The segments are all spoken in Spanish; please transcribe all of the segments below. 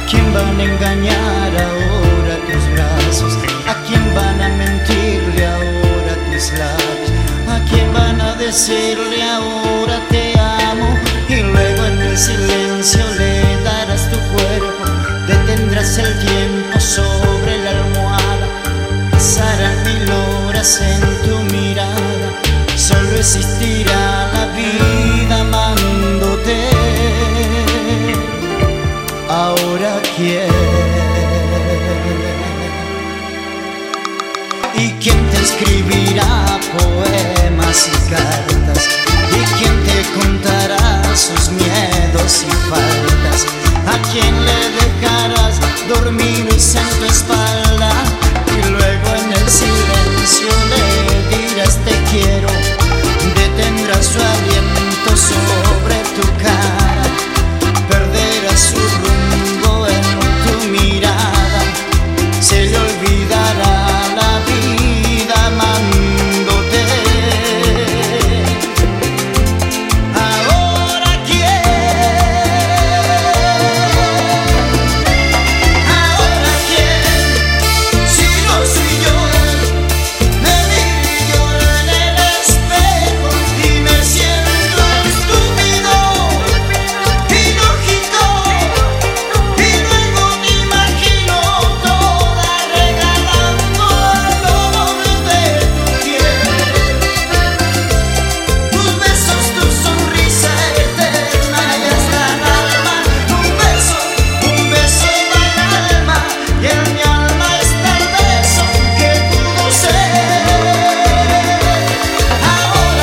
quién van a engañar ahora tus brazos? ¿A quién van a mentirle ahora tus labios? ¿A quién van a decirle ahora te amo? Y luego en el silencio le darás tu cuerpo, detendrás el tiempo sobre la almohada, pasarán 1000 horas en tu mirada, solo existirá la vida amándote. Ahora quién, y quién te escribirá poemas y cartas, y quién te contará sus miedos y faltas, a quién le dejarás dormir en tu espalda, y luego en el silencio le dirás te quiero, detendrás su aliento sobre tu cara, perderás su rumbo en tu mirada, se le olvidará la vida amándote. Ahora quién, si no soy yo, me miro en el espejo y me siento estúpido y lógico, y luego te imagino toda regalando al olor de tu piel, tus besos, tu sonrisa eterna y hasta el alma, un beso va al alma, y en mi alma está el beso que pudo ser. Ahora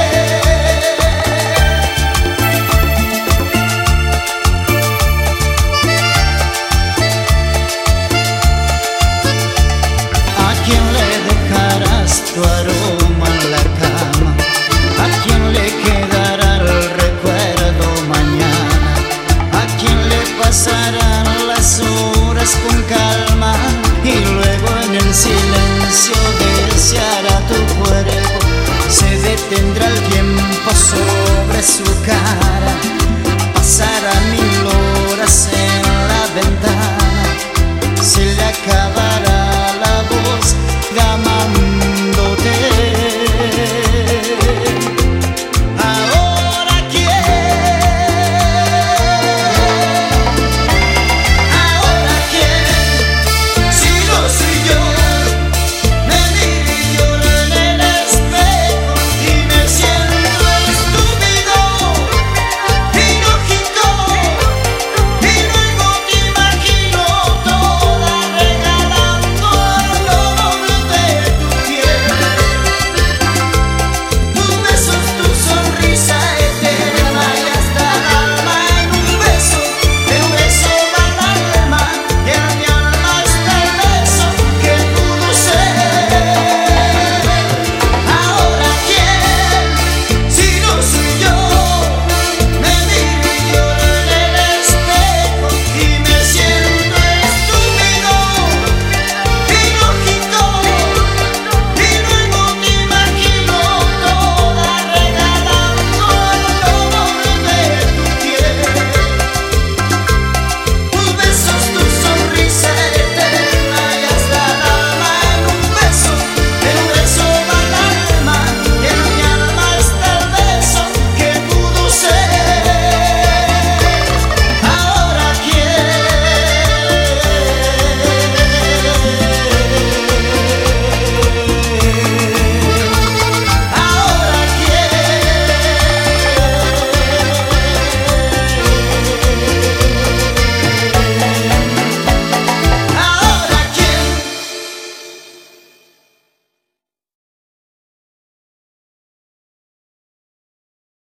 ¿a quién le dejarás tu aroma en la cama? ¿A quién le quedará el recuerdo mañana? ¿A quién le pasarán las horas con calma? Y luego en el silencio deseará tu cuerpo, se detendrá el tiempo sobre su cara.